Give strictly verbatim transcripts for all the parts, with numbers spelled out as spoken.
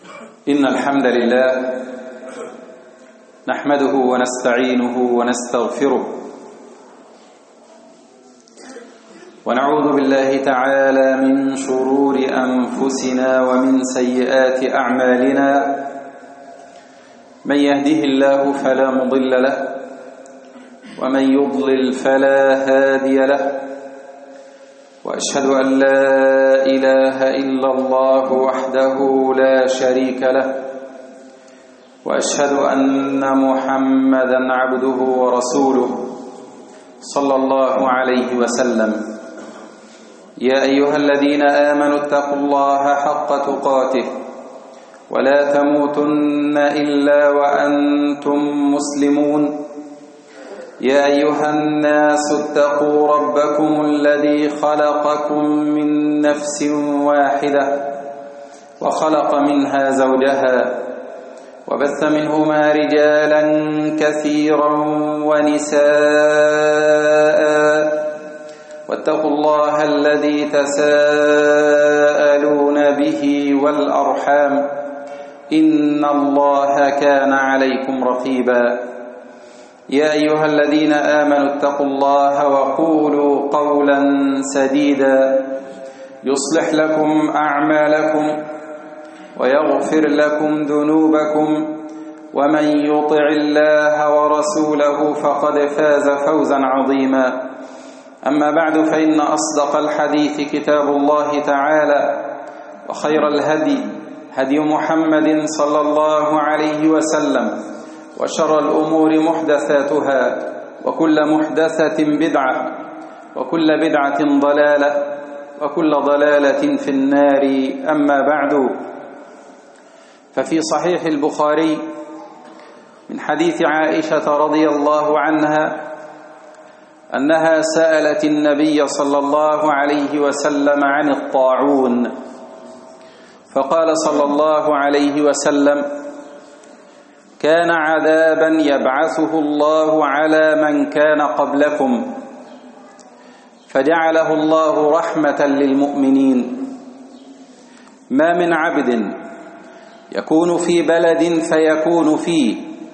إن الحمد لله نحمده ونستعينه ونستغفره ونعوذ بالله تعالى من شرور أنفسنا ومن سيئات أعمالنا. من يهده الله فلا مضل له ومن يضلل فلا هادي له، وأشهد أن لا إله إلا الله وحده لا شريك له، وأشهد أن محمدًا عبده ورسوله صلى الله عليه وسلم. يا أيها الذين آمنوا اتقوا الله حق تقاته ولا تموتن إلا وأنتم مسلمون. يا أيها الناس اتقوا ربكم الذي خلقكم من نفس واحدة وخلق منها زوجها وبث منهما رجالا كثيرا ونساء، واتقوا الله الذي تساءلون به والأرحام إن الله كان عليكم رقيبا. يا أيها الذين آمنوا اتقوا الله وقولوا قولا سديدا يصلح لكم أعمالكم ويغفر لكم ذنوبكم، ومن يطع الله ورسوله فقد فاز فوزا عظيما. أما بعد، فإن أصدق الحديث كتاب الله تعالى، وخير الهدي هدي محمد صلى الله عليه وسلم، وشر الأمور محدثاتها، وكل محدثة بدعة، وكل بدعة ضلالة، وكل ضلالة في النار. أما بعد، ففي صحيح البخاري من حديث عائشة رضي الله عنها أنها سألت النبي صلى الله عليه وسلم عن الطاعون، فقال صلى الله عليه وسلم: كان عذابا يبعثه الله على من كان قبلكم، فجعله الله رحمة للمؤمنين. ما من عبد يكون في بلد فيكون فيه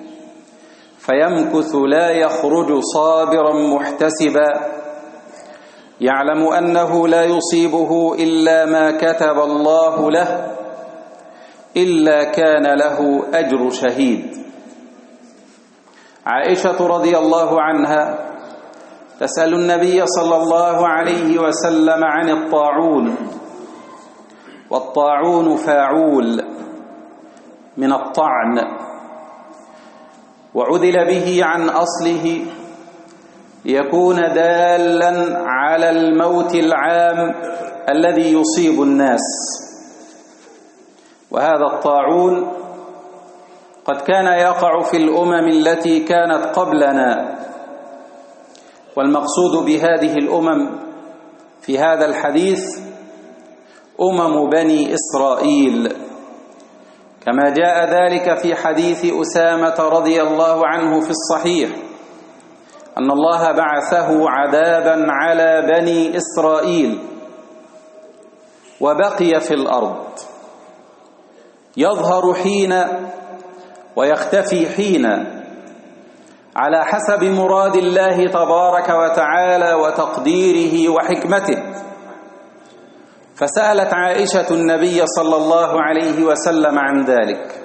فيمكث لا يخرج صابرا محتسبا، يعلم أنه لا يصيبه إلا ما كتب الله له، إلا كان له أجر شهيد. عائشة رضي الله عنها تسأل النبي صلى الله عليه وسلم عن الطاعون، والطاعون فاعول من الطعن، وعدل به عن أصله ليكون دالا على الموت العام الذي يصيب الناس. وهذا الطاعون قد كان يقع في الأمم التي كانت قبلنا، والمقصود بهذه الأمم في هذا الحديث أمم بني إسرائيل، كما جاء ذلك في حديث أسامة رضي الله عنه في الصحيح أن الله بعثه عذابا على بني إسرائيل، وبقي في الأرض يظهر حين ويختفي حين على حسب مراد الله تبارك وتعالى وتقديره وحكمته. فسألت عائشة النبي صلى الله عليه وسلم عن ذلك،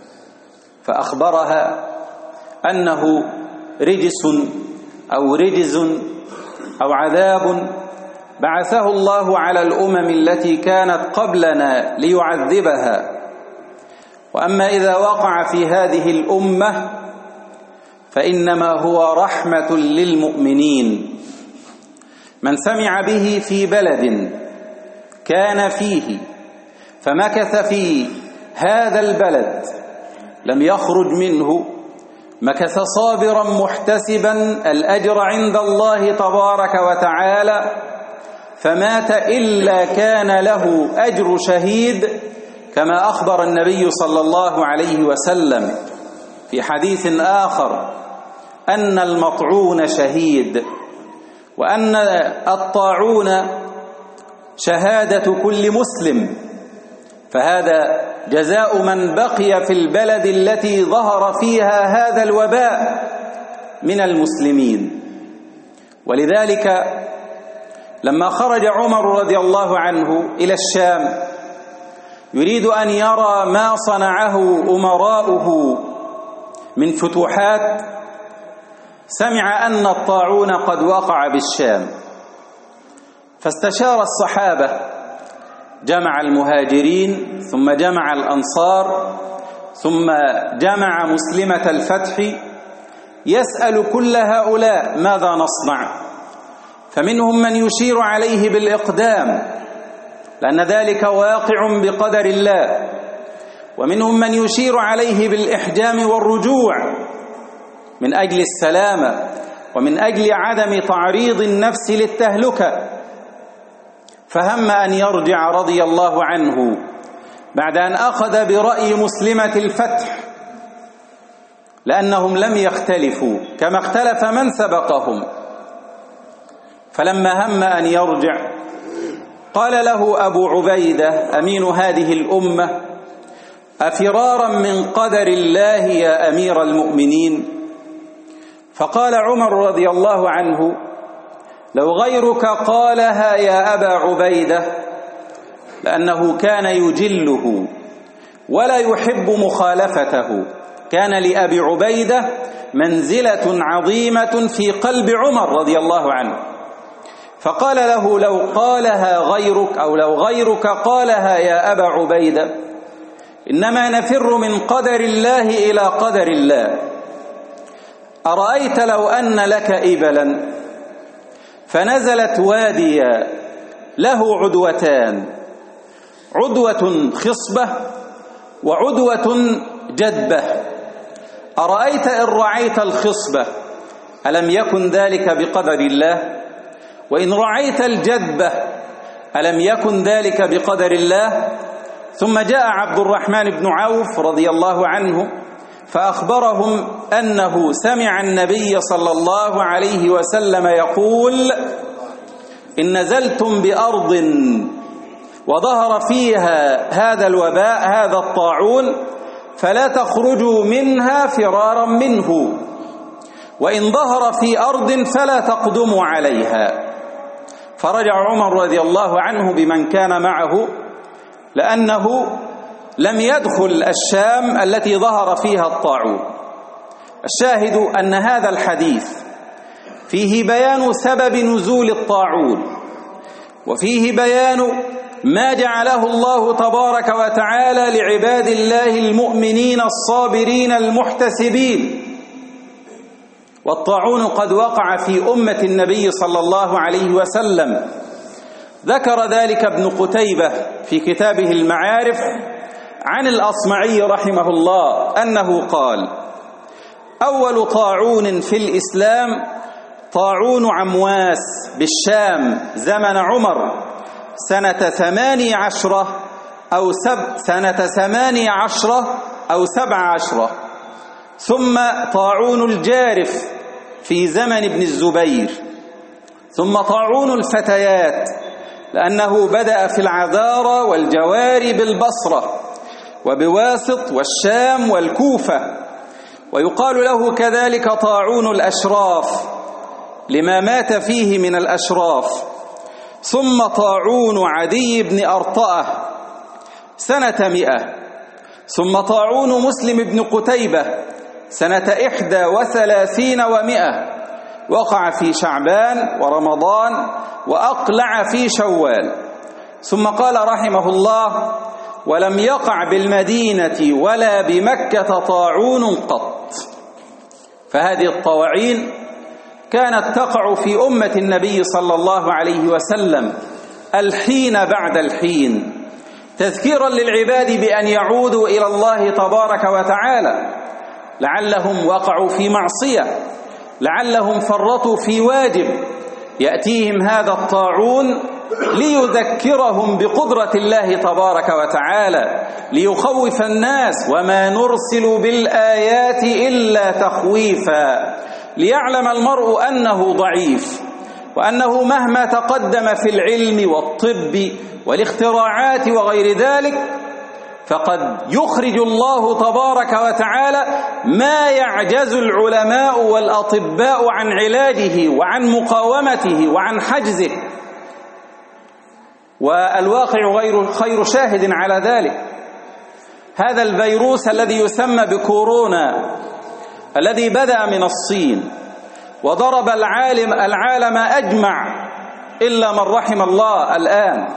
فأخبرها أنه رجس أو رجز أو عذاب بعثه الله على الأمم التي كانت قبلنا ليعذبها. وأما إذا وقع في هذه الأمة فإنما هو رحمة للمؤمنين. من سمع به في بلد كان فيه فمكث في هذا البلد لم يخرج منه، مكث صابرا محتسبا الأجر عند الله تبارك وتعالى، فمات إلا كان له أجر شهيد، كما أخبر النبي صلى الله عليه وسلم في حديث آخر أن المطعون شهيد، وأن الطاعون شهادة كل مسلم. فهذا جزاء من بقي في البلد التي ظهر فيها هذا الوباء من المسلمين. ولذلك لما خرج عمر رضي الله عنه إلى الشام يريد أن يرى ما صنعه أمراؤه من فتوحات، سمع أن الطاعون قد وقع بالشام، فاستشار الصحابة، جمع المهاجرين ثم جمع الأنصار ثم جمع مسلمة الفتح، يسأل كل هؤلاء ماذا نصنع؟ فمنهم من يشير عليه بالإقدام لأن ذلك واقع بقدر الله، ومنهم من يشير عليه بالإحجام والرجوع من أجل السلامة ومن أجل عدم تعريض النفس للتهلكة. فهم أن يرجع رضي الله عنه بعد أن أخذ برأي مسلمة الفتح، لأنهم لم يختلفوا كما اختلف من سبقهم. فلما هم أن يرجع قال له أبو عبيدة أمين هذه الأمة: أفرارا من قدر الله يا أمير المؤمنين؟ فقال عمر رضي الله عنه: لو غيرك قالها يا أبا عبيدة، لأنه كان يجله ولا يحب مخالفته، كان لأبي عبيدة منزلة عظيمة في قلب عمر رضي الله عنه. فقال له: لو قالها غيرك أو لو غيرك قالها يا أبا عبيدة، إنما نفر من قدر الله إلى قدر الله. أرأيت لو أن لك إبلا فنزلت واديا له عدوتان، عدوة خصبة وعدوة جدبة، أرأيت إن رعيت الخصبة ألم يكن ذلك بقدر الله؟ وإن رعيت الجدبة ألم يكن ذلك بقدر الله؟ ثم جاء عبد الرحمن بن عوف رضي الله عنه فأخبرهم أنه سمع النبي صلى الله عليه وسلم يقول: إن نزلتم بأرض وظهر فيها هذا الوباء هذا الطاعون فلا تخرجوا منها فرارا منه، وإن ظهر في أرض فلا تقدموا عليها. فرجع عمر رضي الله عنه بمن كان معه، لأنه لم يدخل الشام التي ظهر فيها الطاعون. الشاهد أن هذا الحديث فيه بيان سبب نزول الطاعون، وفيه بيان ما جعله الله تبارك وتعالى لعباد الله المؤمنين الصابرين المحتسبين. والطاعون قد وقع في أمة النبي صلى الله عليه وسلم، ذكر ذلك ابن قتيبة في كتابه المعارف عن الأصمعي رحمه الله أنه قال: أول طاعون في الإسلام طاعون عمواس بالشام زمن عمر سنة ثماني عشرة أو سب سنة ثماني عشرة أو سبع عشرة، ثم طاعون الجارف في زمن ابن الزبير، ثم طاعون الفتيات لأنه بدأ في العذارى والجواري بالبصرة وبواسط والشام والكوفة، ويقال له كذلك طاعون الأشراف لما مات فيه من الأشراف، ثم طاعون عدي بن أرطأة سنة مئة، ثم طاعون مسلم بن قتيبة سنة إحدى وثلاثين ومئة، وقع في شعبان ورمضان وأقلع في شوال. ثم قال رحمه الله: ولم يقع بالمدينة ولا بمكة طاعون قط. فهذه الطواعين كانت تقع في أمة النبي صلى الله عليه وسلم الحين بعد الحين، تذكيرا للعباد بأن يعودوا إلى الله تبارك وتعالى، لعلهم وقعوا في معصية، لعلهم فرطوا في واجب، يأتيهم هذا الطاعون ليذكرهم بقدرة الله تبارك وتعالى، ليخوف الناس: وما نرسل بالآيات إلا تخويفا، ليعلم المرء أنه ضعيف، وأنه مهما تقدم في العلم والطب والاختراعات وغير ذلك فقد يخرج الله تبارك وتعالى ما يعجز العلماء والأطباء عن علاجه وعن مقاومته وعن حجزه، والواقع غير خير شاهد على ذلك. هذا الفيروس الذي يسمى بكورونا الذي بدأ من الصين وضرب العالم العالم أجمع إلا من رحم الله الآن،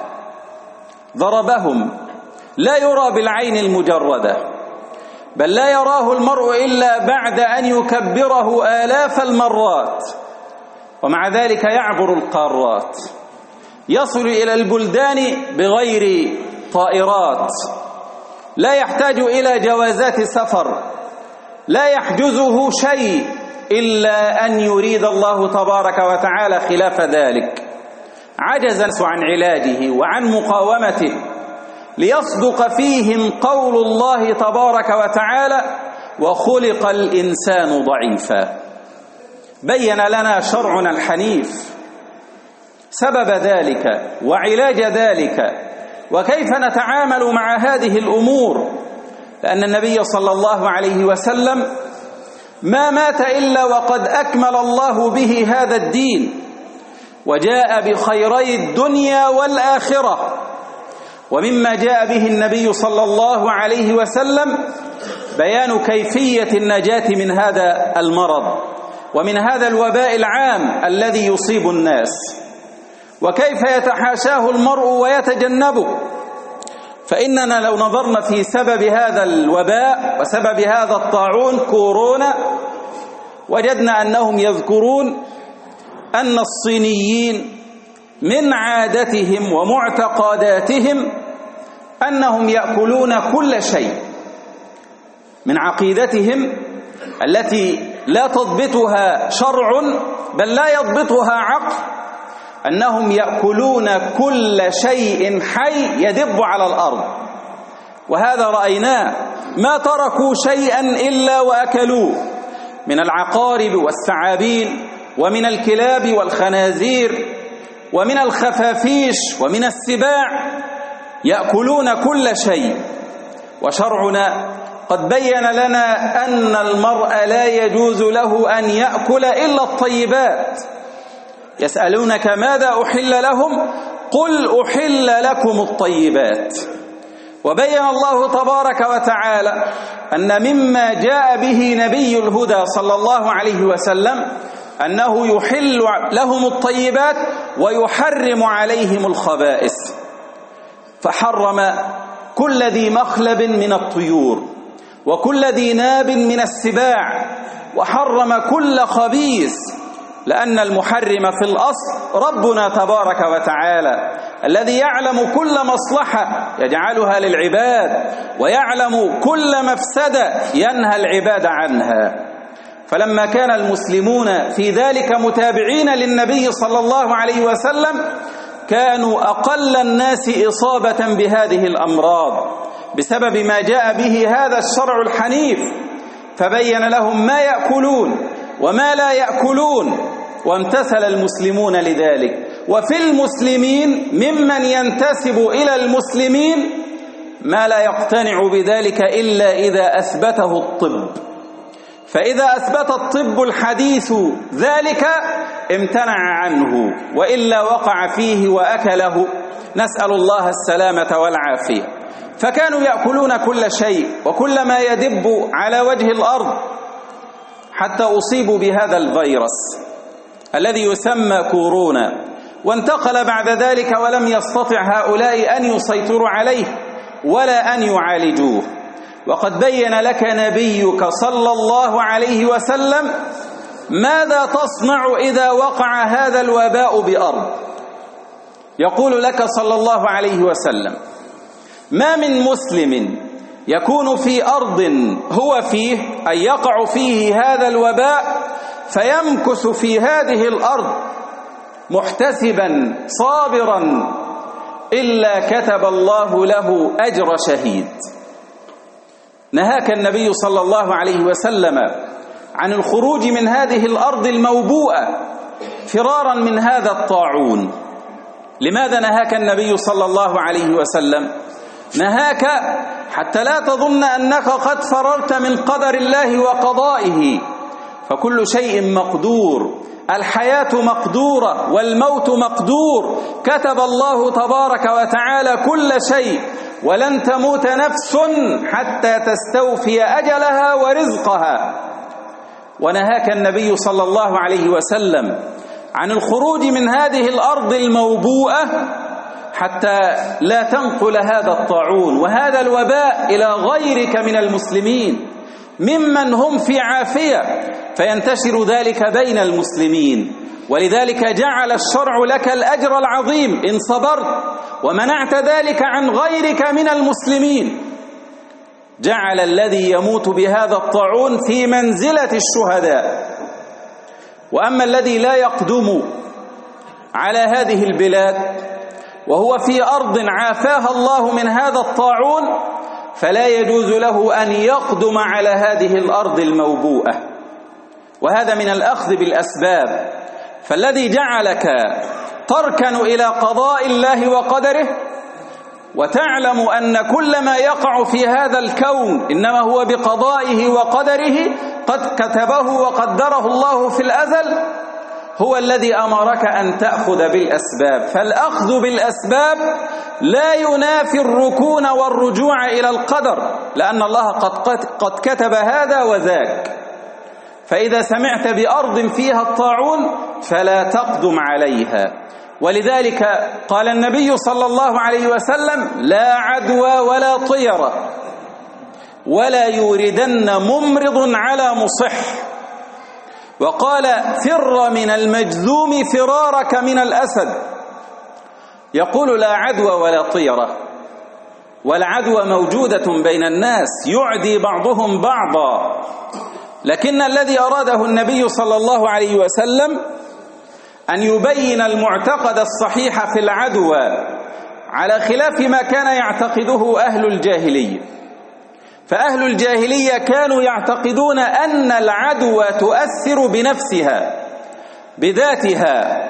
ضربهم لا يرى بالعين المجردة، بل لا يراه المرء إلا بعد أن يكبره آلاف المرات، ومع ذلك يعبر القارات، يصل إلى البلدان بغير طائرات، لا يحتاج إلى جوازات سفر، لا يحجزه شيء إلا أن يريد الله تبارك وتعالى خلاف ذلك. عجز الناس عن علاجه وعن مقاومته، ليصدق فيهم قول الله تبارك وتعالى: وخلق الإنسان ضعيفا. بين لنا شرعنا الحنيف سبب ذلك وعلاج ذلك وكيف نتعامل مع هذه الأمور، لأن النبي صلى الله عليه وسلم ما مات إلا وقد أكمل الله به هذا الدين، وجاء بخيري الدنيا والآخرة. ومما جاء به النبي صلى الله عليه وسلم بيان كيفية النجاة من هذا المرض ومن هذا الوباء العام الذي يصيب الناس، وكيف يتحاشاه المرء ويتجنبه. فإننا لو نظرنا في سبب هذا الوباء وسبب هذا الطاعون كورونا وجدنا أنهم يذكرون أن الصينيين من عادتهم ومعتقداتهم أنهم يأكلون كل شيء، من عقيدتهم التي لا تضبطها شرع بل لا يضبطها عقل، أنهم يأكلون كل شيء حي يدب على الأرض. وهذا رأيناه، ما تركوا شيئا إلا وأكلوه، من العقارب والثعابين ومن الكلاب والخنازير ومن الخفافيش ومن السباع، يأكلون كل شيء. وشرعنا قد بين لنا أن المرء لا يجوز له أن يأكل إلا الطيبات. يسألونك ماذا أحل لهم؟ قل أحل لكم الطيبات. وبين الله تبارك وتعالى أن مما جاء به نبي الهدى صلى الله عليه وسلم أنه يحل لهم الطيبات ويحرم عليهم الخبائث، فحرم كل ذي مخلب من الطيور وكل ذي ناب من السباع، وحرم كل خبيث، لأن المحرم في الأصل ربنا تبارك وتعالى الذي يعلم كل مصلحة يجعلها للعباد ويعلم كل مفسدة ينهى العباد عنها. فلما كان المسلمون في ذلك متابعين للنبي صلى الله عليه وسلم كانوا أقل الناس إصابة بهذه الأمراض بسبب ما جاء به هذا الشرع الحنيف، فبين لهم ما يأكلون وما لا يأكلون، وامتثل المسلمون لذلك. وفي المسلمين ممن ينتسب إلى المسلمين ما لا يقتنع بذلك إلا إذا أثبته الطب، فإذا أثبت الطب الحديث ذلك امتنع عنه، وإلا وقع فيه وأكله، نسأل الله السلامة والعافية. فكانوا يأكلون كل شيء وكل ما يدب على وجه الأرض، حتى أصيبوا بهذا الفيروس الذي يسمى كورونا، وانتقل بعد ذلك ولم يستطع هؤلاء أن يسيطروا عليه ولا أن يعالجوه. وقد بين لك نبيك صلى الله عليه وسلم ماذا تصنع إذا وقع هذا الوباء بأرض. يقول لك صلى الله عليه وسلم: ما من مسلم يكون في أرض هو فيه أي يقع فيه هذا الوباء فيمكث في هذه الأرض محتسبا صابرا إلا كتب الله له أجر شهيد. نهاك النبي صلى الله عليه وسلم عن الخروج من هذه الأرض الموبوءة فرارا من هذا الطاعون. لماذا نهاك النبي صلى الله عليه وسلم؟ نهاك حتى لا تظن أنك قد فررت من قدر الله وقضائه، فكل شيء مقدور، الحياة مقدورة والموت مقدور، كتب الله تبارك وتعالى كل شيء، ولن تموت نفس حتى تستوفي أجلها ورزقها. ونهاك النبي صلى الله عليه وسلم عن الخروج من هذه الأرض الموبوءة حتى لا تنقل هذا الطاعون وهذا الوباء إلى غيرك من المسلمين ممن هم في عافية، فينتشر ذلك بين المسلمين. ولذلك جعل الشرع لك الأجر العظيم إن صبرت ومنعت ذلك عن غيرك من المسلمين. جعل الذي يموت بهذا الطاعون في منزلة الشهداء. وأما الذي لا يقدم على هذه البلاد وهو في أرض عافاها الله من هذا الطاعون فلا يجوز له أن يقدم على هذه الأرض الموبوءة، وهذا من الأخذ بالأسباب. فالذي جعلك تركن إلى قضاء الله وقدره وتعلم أن كل ما يقع في هذا الكون إنما هو بقضائه وقدره قد كتبه وقدره الله في الأزل، هو الذي أمرك أن تأخذ بالأسباب. فالأخذ بالأسباب لا ينافي الركون والرجوع إلى القدر، لأن الله قد, قد كتب هذا وذاك. فإذا سمعت بأرض فيها الطاعون فلا تقدم عليها. ولذلك قال النبي صلى الله عليه وسلم: لا عدوى ولا طيرة ولا يوردن ممرض على مصح. وقال: فر من المجذوم فرارك من الأسد. يقول: لا عدوى ولا طيرة، والعدوى موجودة بين الناس يعدي بعضهم بعضا، لكن الذي أراده النبي صلى الله عليه وسلم أن يبين المعتقد الصحيح في العدوى على خلاف ما كان يعتقده أهل الجاهلية. فأهل الجاهلية كانوا يعتقدون أن العدوى تؤثر بنفسها بذاتها،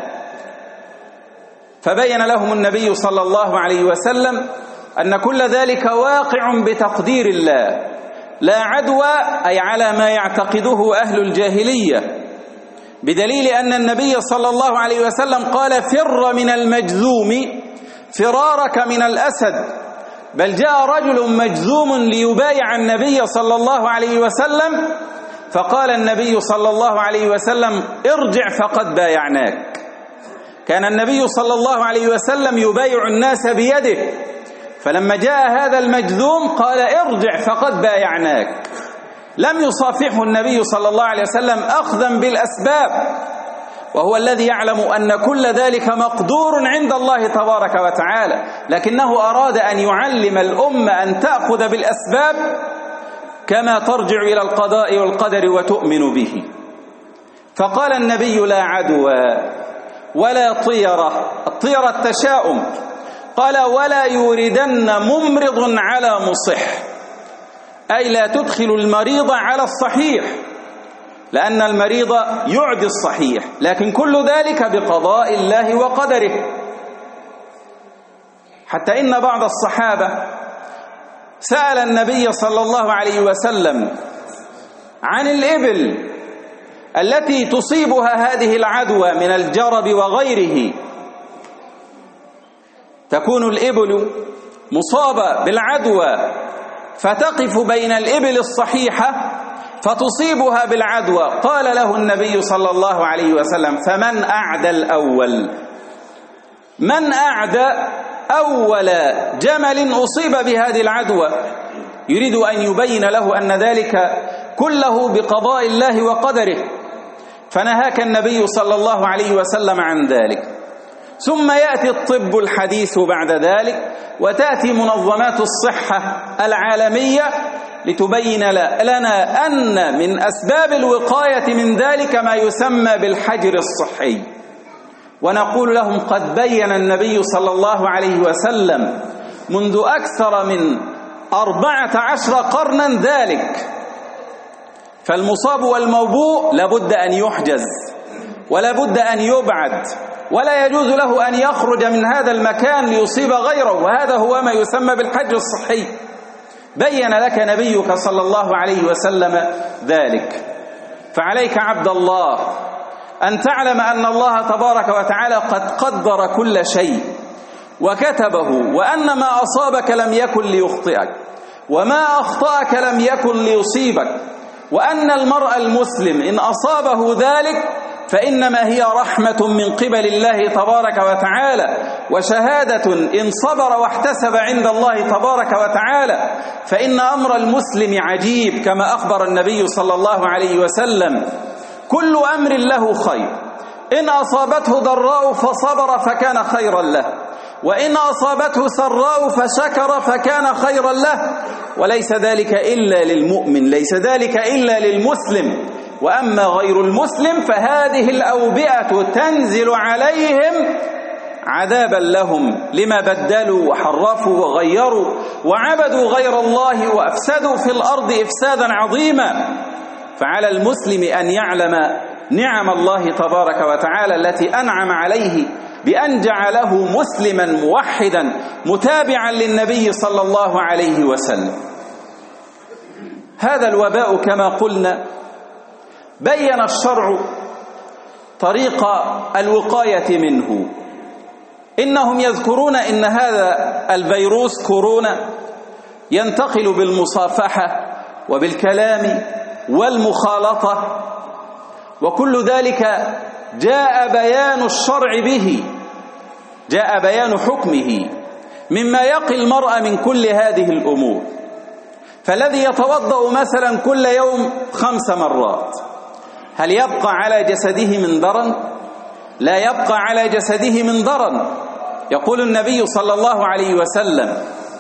فبين لهم النبي صلى الله عليه وسلم أن كل ذلك واقع بتقدير الله، لا عدوى أي على ما يعتقده أهل الجاهلية، بدليل أن النبي صلى الله عليه وسلم قال: فر من المجذوم فرارك من الأسد. بل جاء رجل مجذوم ليبايع النبي صلى الله عليه وسلم فقال النبي صلى الله عليه وسلم: ارجع فقد بايعناك. كان النبي صلى الله عليه وسلم يبايع الناس بيده، فلما جاء هذا المجذوم قال: ارجع فقد بايعناك. لم يصافحه النبي صلى الله عليه وسلم أخذا بالأسباب، وهو الذي يعلم أن كل ذلك مقدور عند الله تبارك وتعالى، لكنه أراد أن يعلم الأمة أن تأخذ بالأسباب كما ترجع إلى القضاء والقدر وتؤمن به. فقال النبي: لا عدوى ولا طيرة. الطيرة التشاؤم. قال: ولا يوردن ممرض على مصح، أي لا تدخل المريض على الصحيح، لأن المريض يعدي الصحيح، لكن كل ذلك بقضاء الله وقدره. حتى إن بعض الصحابة سأل النبي صلى الله عليه وسلم عن الإبل التي تصيبها هذه العدوى من الجرب وغيره. تكون الإبل مصابة بالعدوى فتقف بين الإبل الصحيحة فتصيبها بالعدوى. قال له النبي صلى الله عليه وسلم: فمن أعدى الأول؟ من أعدى أول جمل أصيب بهذه العدوى؟ يريد أن يبين له أن ذلك كله بقضاء الله وقدره. فنهاك النبي صلى الله عليه وسلم عن ذلك. ثم يأتي الطب الحديث بعد ذلك، وتأتي منظمات الصحة العالمية لتبين لنا أن من أسباب الوقاية من ذلك ما يسمى بالحجر الصحي. ونقول لهم: قد بين النبي صلى الله عليه وسلم منذ أكثر من أربعة عشر قرنا ذلك. فالمصاب والموبوء لابد أن يحجز ولا بد أن يبعد، ولا يجوز له أن يخرج من هذا المكان ليصيب غيره، وهذا هو ما يسمى بالحجر الصحي. بين لك نبيك صلى الله عليه وسلم ذلك. فعليك عبد الله أن تعلم أن الله تبارك وتعالى قد قدر كل شيء وكتبه، وأن ما أصابك لم يكن ليخطئك، وما أخطأك لم يكن ليصيبك، وأن المرء المسلم إن أصابه ذلك فإنما هي رحمة من قبل الله تبارك وتعالى، وشهادة إن صبر واحتسب عند الله تبارك وتعالى، فإن أمر المسلم عجيب كما أخبر النبي صلى الله عليه وسلم: كل أمر له خير، إن أصابته ضراء فصبر فكان خيرا له، وإن أصابته سراء فشكر فكان خيرا له، وليس ذلك إلا للمؤمن، ليس ذلك إلا للمسلم. وأما غير المسلم فهذه الأوبئة تنزل عليهم عذابا لهم لما بدلوا وحرفوا وغيروا وعبدوا غير الله وأفسدوا في الأرض إفسادا عظيما. فعلى المسلم أن يعلم نعم الله تبارك وتعالى التي أنعم عليه بأن جعله مسلما موحدا متابعا للنبي صلى الله عليه وسلم. هذا الوباء كما قلنا بين الشرع طريق الوقاية منه. إنهم يذكرون إن هذا الفيروس كورونا ينتقل بالمصافحة وبالكلام والمخالطة، وكل ذلك جاء بيان الشرع به، جاء بيان حكمه مما يقي المرء من كل هذه الأمور. فالذي يتوضأ مثلا كل يوم خمس مرات هل يبقى على جسده من درن؟ لا يبقى على جسده من درن. يقول النبي صلى الله عليه وسلم: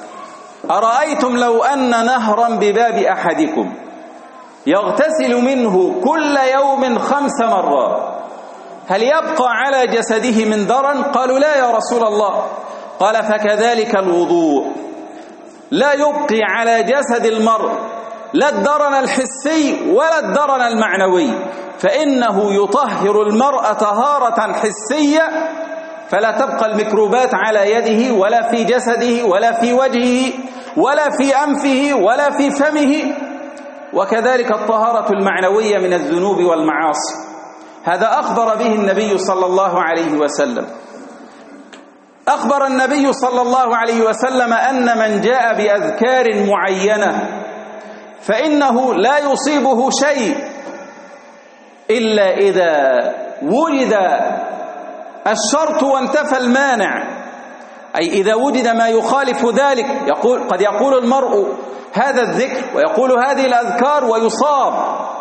أرأيتم لو أن نهرا بباب أحدكم يغتسل منه كل يوم خمس مرات هل يبقى على جسده من درن؟ قالوا: لا يا رسول الله. قال: فكذلك الوضوء لا يبقي على جسد المرء لا الدرن الحسي ولا الدرن المعنوي، فإنه يطهر المرء طهارة حسية فلا تبقى الميكروبات على يده ولا في جسده ولا في وجهه ولا في أنفه ولا في فمه، وكذلك الطهارة المعنوية من الذنوب والمعاصي. هذا أخبر به النبي صلى الله عليه وسلم. أخبر النبي صلى الله عليه وسلم أن من جاء بأذكار معينة فإنه لا يصيبه شيء إلا إذا وجد الشرط وانتفى المانع، أي إذا وجد ما يخالف ذلك. يقول قد يقول المرء هذا الذكر ويقول هذه الأذكار ويصاب،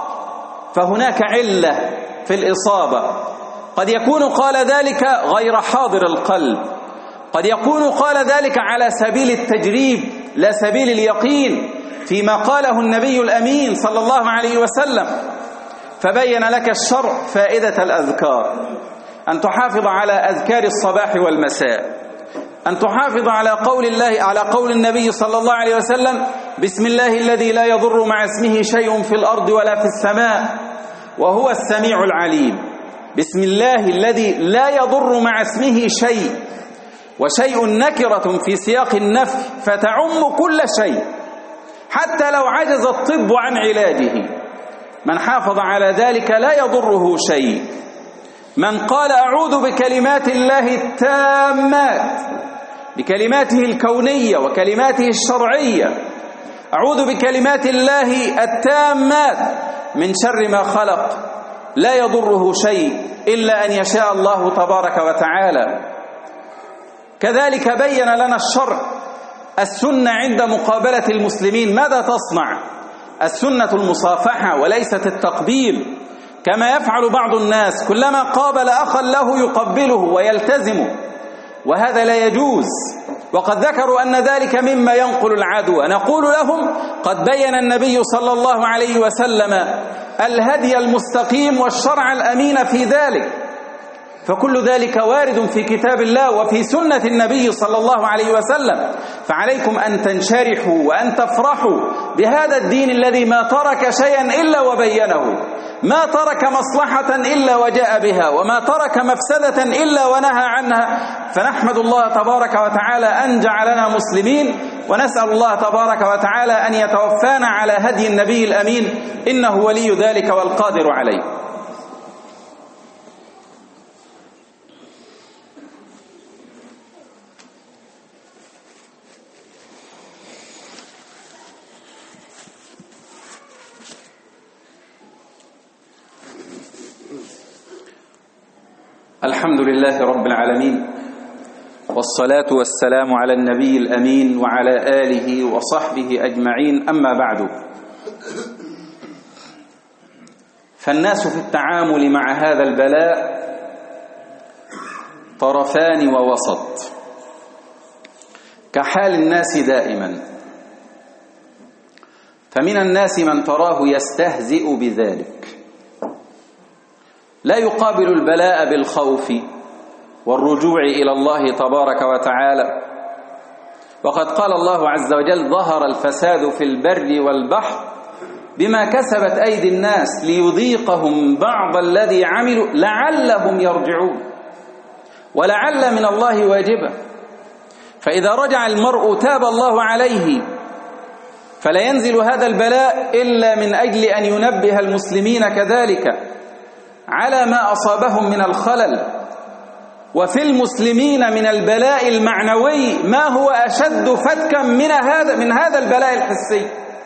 فهناك علة في الإصابة. قد يكون قال ذلك غير حاضر القلب، قد يكون قال ذلك على سبيل التجريب لا سبيل اليقين فيما قاله النبي الأمين صلى الله عليه وسلم. فبين لك الشرع فائدة الأذكار، أن تحافظ على أذكار الصباح والمساء، أن تحافظ على قول الله على قول النبي صلى الله عليه وسلم: بسم الله الذي لا يضر مع اسمه شيء في الأرض ولا في السماء وهو السميع العليم. بسم الله الذي لا يضر مع اسمه شيء، وشيء نكرة في سياق النفي فتعم كل شيء حتى لو عجز الطب عن علاجه. من حافظ على ذلك لا يضره شيء. من قال: أعوذ بكلمات الله التامات، بكلماته الكونية وكلماته الشرعية، أعوذ بكلمات الله التامات من شر ما خلق، لا يضره شيء إلا أن يشاء الله تبارك وتعالى. كذلك بين لنا الشرع السنة عند مقابلة المسلمين ماذا تصنع. السنة المصافحة وليست التقبيل كما يفعل بعض الناس، كلما قابل أخا له يقبله ويلتزمه، وهذا لا يجوز. وقد ذكروا أن ذلك مما ينقل العدوى. نقول لهم: قد بين النبي صلى الله عليه وسلم الهدي المستقيم والشرع الأمين في ذلك، فكل ذلك وارد في كتاب الله وفي سنة النبي صلى الله عليه وسلم. فعليكم أن تنشرحوا وأن تفرحوا بهذا الدين الذي ما ترك شيئا إلا وبينه، ما ترك مصلحة إلا وجاء بها، وما ترك مفسدة إلا ونهى عنها. فنحمد الله تبارك وتعالى أن جعلنا مسلمين، ونسأل الله تبارك وتعالى أن يتوفانا على هدي النبي الأمين، إنه ولي ذلك والقادر عليه. الحمد لله رب العالمين، والصلاة والسلام على النبي الأمين وعلى آله وصحبه أجمعين، أما بعد. فالناس في التعامل مع هذا البلاء طرفان ووسط، كحال الناس دائما. فمن الناس من تراه يستهزئ بذلك، لا يقابل البلاء بالخوف والرجوع إلى الله تبارك وتعالى. وقد قال الله عز وجل: ظهر الفساد في البر والبحر بما كسبت أيدي الناس ليذيقهم بعض الذي عملوا لعلهم يرجعون. ولعل من الله واجبة، فإذا رجع المرء تاب الله عليه، فلا ينزل هذا البلاء إلا من أجل أن ينبه المسلمين كذلك على ما أصابهم من الخلل. وفي المسلمين من البلاء المعنوي ما هو أشد فتكا من هذا من هذا البلاء الحسي،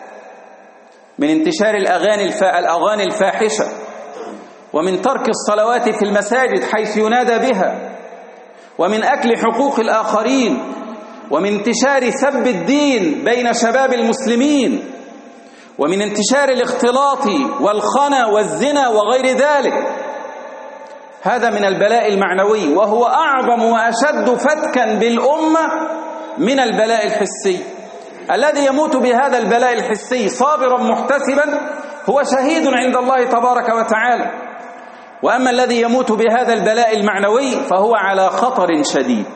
من انتشار الأغاني الأغاني الفاحشة، ومن ترك الصلوات في المساجد حيث ينادى بها، ومن أكل حقوق الآخرين، ومن انتشار سب الدين بين شباب المسلمين، ومن انتشار الاختلاط والخنا والزنا وغير ذلك. هذا من البلاء المعنوي، وهو أعظم وأشد فتكا بالأمة من البلاء الحسي. الذي يموت بهذا البلاء الحسي صابرا محتسبا هو شهيد عند الله تبارك وتعالى، وأما الذي يموت بهذا البلاء المعنوي فهو على خطر شديد.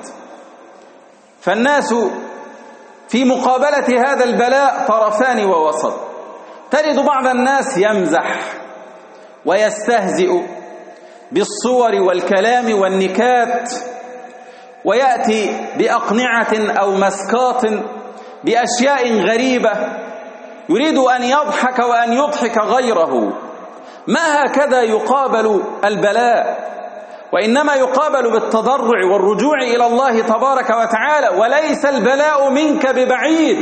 فالناس في مقابلة هذا البلاء طرفان ووسط. تجد بعض الناس يمزح ويستهزئ بالصور والكلام والنكات، ويأتي بأقنعة أو مسكات بأشياء غريبة، يريد أن يضحك وأن يضحك غيره. ما هكذا يقابل البلاء، وإنما يقابل بالتضرع والرجوع إلى الله تبارك وتعالى. وليس البلاء منك ببعيد،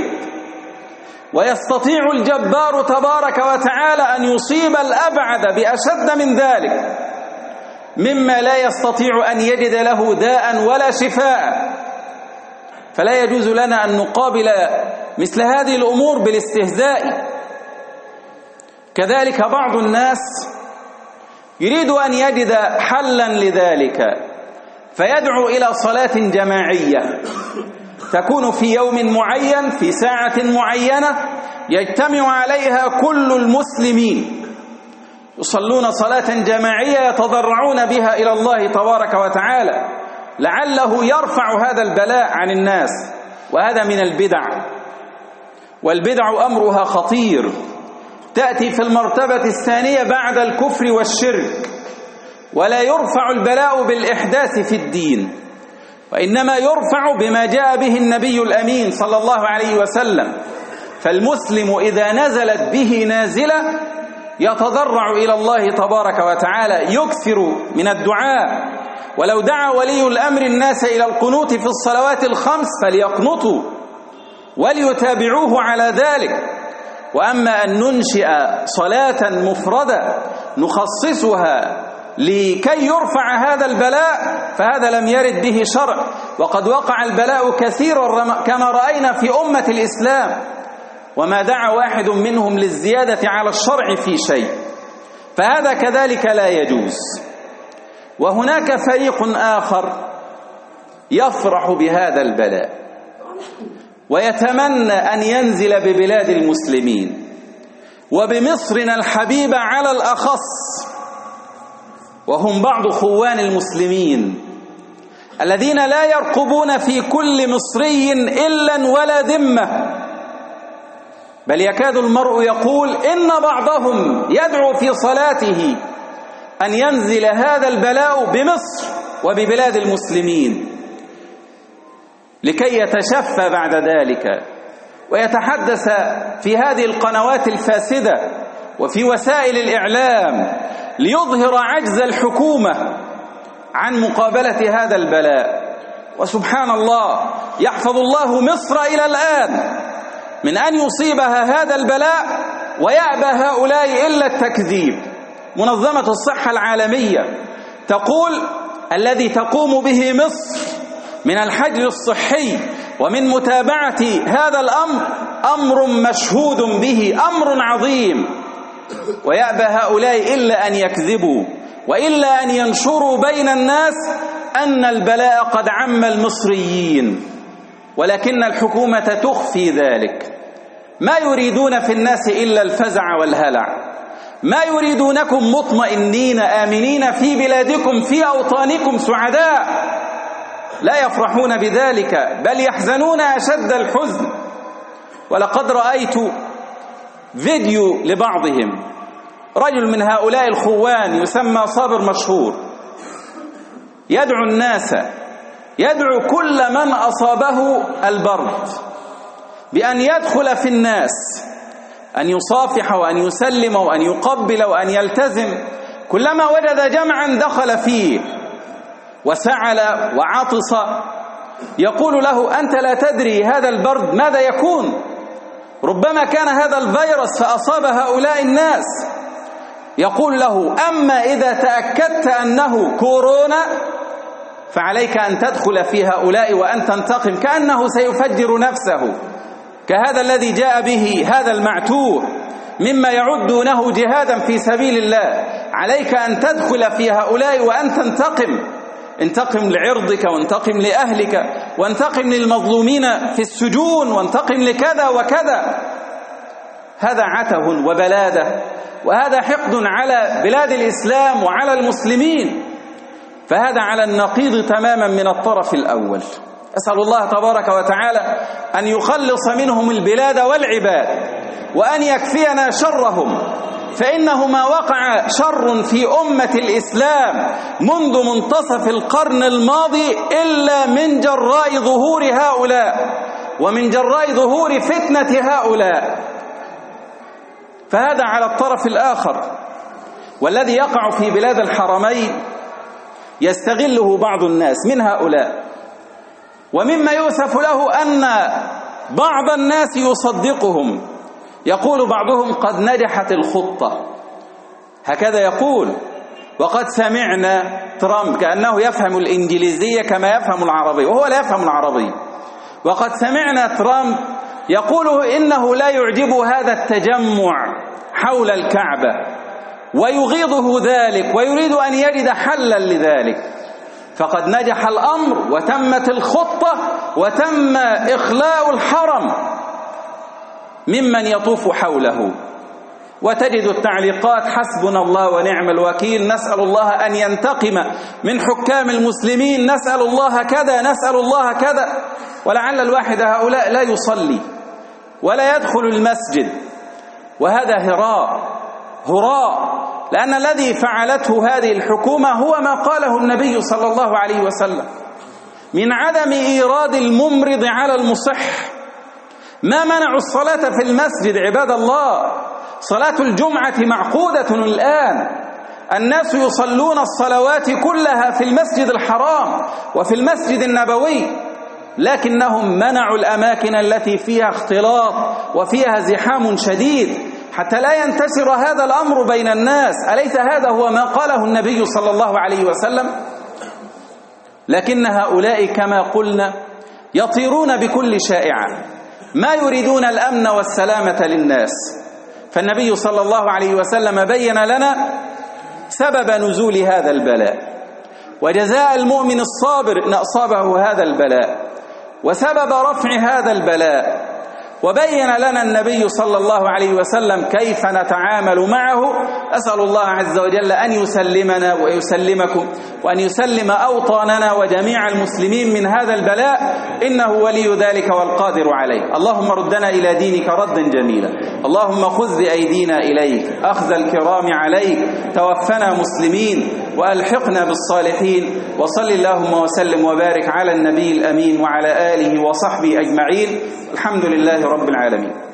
ويستطيع الجبار تبارك وتعالى أن يصيب الأبعد بأشد من ذلك، مما لا يستطيع أن يجد له داء ولا شفاء. فلا يجوز لنا أن نقابل مثل هذه الأمور بالاستهزاء. كذلك بعض الناس يريد أن يجد حلا لذلك، فيدعو إلى صلاة جماعية تكون في يوم معين في ساعة معينة يجتمع عليها كل المسلمين، يصلون صلاة جماعية يتضرعون بها إلى الله تبارك وتعالى، لعله يرفع هذا البلاء عن الناس. وهذا من البدع، والبدع أمرها خطير، تأتي في المرتبة الثانية بعد الكفر والشرك. ولا يرفع البلاء بالإحداث في الدين، وإنما يرفع بما جاء به النبي الأمين صلى الله عليه وسلم. فالمسلم إذا نزلت به نازلة يتضرع إلى الله تبارك وتعالى، يكثر من الدعاء. ولو دعا ولي الأمر الناس إلى القنوت في الصلوات الخمس فليقنطوا وليتابعوه على ذلك. وأما أن ننشئ صلاة مفردة نخصصها لكي يرفع هذا البلاء فهذا لم يرد به شرع. وقد وقع البلاء كثيرا كما رأينا في أمة الإسلام، وما دعا واحد منهم للزيادة على الشرع في شيء، فهذا كذلك لا يجوز. وهناك فريق آخر يفرح بهذا البلاء ويتمنى أن ينزل ببلاد المسلمين، وبمصرنا الحبيبة على الأخص، وهم بعض خوان المسلمين الذين لا يرقبون في كل مصري إلا ولا ذمة، بل يكاد المرء يقول إن بعضهم يدعو في صلاته أن ينزل هذا البلاء بمصر وببلاد المسلمين لكي يتشفى بعد ذلك. ويتحدث في هذه القنوات الفاسدة وفي وسائل الإعلام ليظهر عجز الحكومة عن مقابلة هذا البلاء. وسبحان الله، يحفظ الله مصر إلى الآن من أن يصيبها هذا البلاء ويأبى هؤلاء إلا التكذيب. منظمة الصحة العالمية تقول الذي تقوم به مصر من الحجر الصحي ومن متابعة هذا الأمر أمر مشهود به، أمر عظيم، ويأبى هؤلاء إلا أن يكذبوا وإلا أن ينشروا بين الناس أن البلاء قد عم المصريين، ولكن الحكومة تخفي ذلك. ما يريدون في الناس إلا الفزع والهلع، ما يريدونكم مطمئنين آمنين في بلادكم في أوطانكم سعداء، لا يفرحون بذلك بل يحزنون أشد الحزن. ولقد رأيت فيديو لبعضهم، رجل من هؤلاء الخوان يسمى صابر مشهور، يدعو الناس، يدعو كل من أصابه البرد بأن يدخل في الناس، أن يصافح وأن يسلم وأن يقبل وأن يلتزم. كلما وجد جمعا دخل فيه وسعل وعطس، يقول له: أنت لا تدري هذا البرد ماذا يكون، ربما كان هذا الفيروس فأصاب هؤلاء الناس. يقول له: أما إذا تأكدت أنه كورونا فعليك أن تدخل في هؤلاء وأن تنتقم، كأنه سيفجر نفسه كهذا الذي جاء به هذا المعتوه مما يعدونه جهادا في سبيل الله. عليك أن تدخل في هؤلاء وأن تنتقم، انتقم لعرضك وانتقم لأهلك وانتقم للمظلومين في السجون وانتقم لكذا وكذا. هذا عته وبلادة، وهذا حقد على بلاد الإسلام وعلى المسلمين، فهذا على النقيض تماما من الطرف الأول. أسأل الله تبارك وتعالى أن يخلص منهم البلاد والعباد وأن يكفينا شرهم، فإنه ما وقع شر في أمة الإسلام منذ منتصف القرن الماضي إلا من جراء ظهور هؤلاء ومن جراء ظهور فتنة هؤلاء. فهذا على الطرف الآخر. والذي يقع في بلاد الحرمين يستغله بعض الناس من هؤلاء، ومما يؤسف له أن بعض الناس يصدقهم. يقول بعضهم: قد نجحت الخطة، هكذا يقول، وقد سمعنا ترامب، كأنه يفهم الإنجليزية كما يفهم العربية وهو لا يفهم العربية. وقد سمعنا ترامب يقول إنه لا يعجبه هذا التجمع حول الكعبة ويغيظه ذلك ويريد أن يجد حلا لذلك. فقد نجح الأمر وتمت الخطة وتم إخلاء الحرم ممن يطوف حوله. وتجد التعليقات: حسبنا الله ونعم الوكيل، نسأل الله أن ينتقم من حكام المسلمين، نسأل الله كذا، نسأل الله كذا. ولعل الواحد هؤلاء لا يصلي ولا يدخل المسجد، وهذا هراء هراء، لأن الذي فعلته هذه الحكومة هو ما قاله النبي صلى الله عليه وسلم من عدم إيراد الممرض على المصح. ما منعوا الصلاة في المسجد عباد الله، صلاة الجمعة معقودة الآن، الناس يصلون الصلوات كلها في المسجد الحرام وفي المسجد النبوي، لكنهم منعوا الأماكن التي فيها اختلاط وفيها زحام شديد حتى لا ينتشر هذا الأمر بين الناس. أليس هذا هو ما قاله النبي صلى الله عليه وسلم؟ لكن هؤلاء كما قلنا يطيرون بكل شائعة، ما يريدون الأمن والسلامة للناس. فالنبي صلى الله عليه وسلم بين لنا سبب نزول هذا البلاء وجزاء المؤمن الصابر إن أصابه هذا البلاء وسبب رفع هذا البلاء، وبين لنا النبي صلى الله عليه وسلم كيف نتعامل معه. أسأل الله عز وجل أن يسلمنا ويسلمكم وأن يسلم أوطاننا وجميع المسلمين من هذا البلاء، إنه ولي ذلك والقادر عليه. اللهم ردنا إلى دينك ردا جميلا، اللهم خذ بأيدينا إليك أخذ الكرام عليك، توفنا مسلمين. وألحقنا بالصالحين. وصل اللهم وسلم وبارك على النبي الأمين وعلى آله وصحبه أجمعين. الحمد لله رب العالمين.